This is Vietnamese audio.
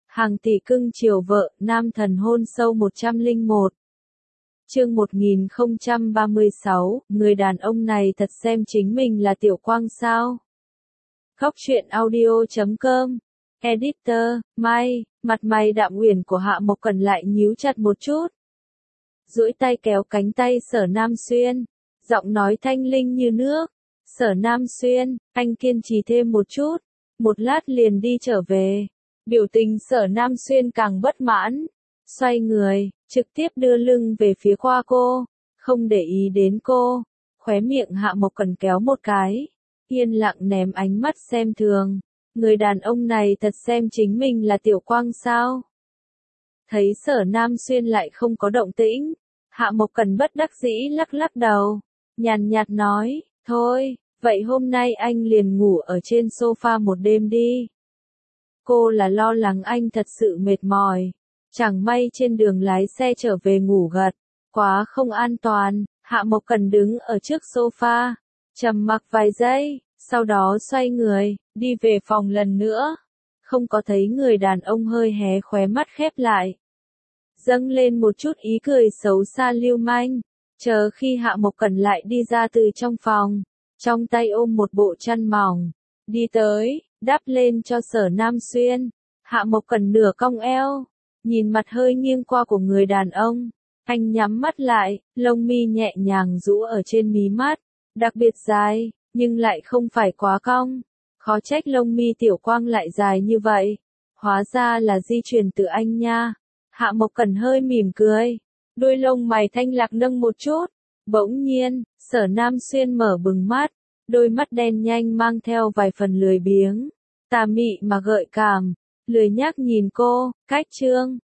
Hàng tỷ cưng chiều vợ, nam thần hôn sâu 101. Chương 1036, người đàn ông này thật xem chính mình là Tiểu Quang sao? Góc truyện audio.com. Editor, Mai, mặt mày đạm uyển của Hạ Mộc Cần lại nhíu chặt một chút. Duỗi tay kéo cánh tay Sở Nam Xuyên, giọng nói thanh linh như nước. Sở Nam Xuyên, anh kiên trì thêm một chút, một lát liền đi trở về. Biểu tình Sở Nam Xuyên càng bất mãn, xoay người, trực tiếp đưa lưng về phía Khoa cô, không để ý đến cô. Khóe miệng Hạ Mộc Cần kéo một cái, yên lặng ném ánh mắt xem thường. Người đàn ông này thật xem chính mình là Tiểu Quang sao? Thấy Sở Nam Xuyên lại không có động tĩnh, Hạ Mộc Cần bất đắc dĩ lắc lắc đầu, nhàn nhạt nói, thôi, vậy hôm nay anh liền ngủ ở trên sofa một đêm đi. Cô là lo lắng anh thật sự mệt mỏi, chẳng may trên đường lái xe trở về ngủ gật, quá không an toàn. Hạ Mộc Cần đứng ở trước sofa, trầm mặc vài giây, sau đó xoay người, đi về phòng lần nữa. Không có thấy người đàn ông hơi hé khóe mắt khép lại, dâng lên một chút ý cười xấu xa lưu manh. Chờ khi Hạ Mộc Cần lại đi ra từ trong phòng, trong tay ôm một bộ chăn mỏng, đi tới, đắp lên cho Sở Nam Xuyên. Hạ Mộc Cần nửa cong eo, nhìn mặt hơi nghiêng qua của người đàn ông. Anh nhắm mắt lại, lông mi nhẹ nhàng rũ ở trên mí mắt, đặc biệt dài, nhưng lại không phải quá cong. Khó trách lông mi Tiểu Quang lại dài như vậy, hóa ra là di truyền từ anh nha. Hạ Mộc Cần hơi mỉm cười, đôi lông mày thanh lạc nâng một chút. Bỗng nhiên, Sở Nam Xuyên mở bừng mắt, đôi mắt đen nhanh mang theo vài phần lười biếng, tà mị mà gợi cảm, lười nhác nhìn cô. Cách chương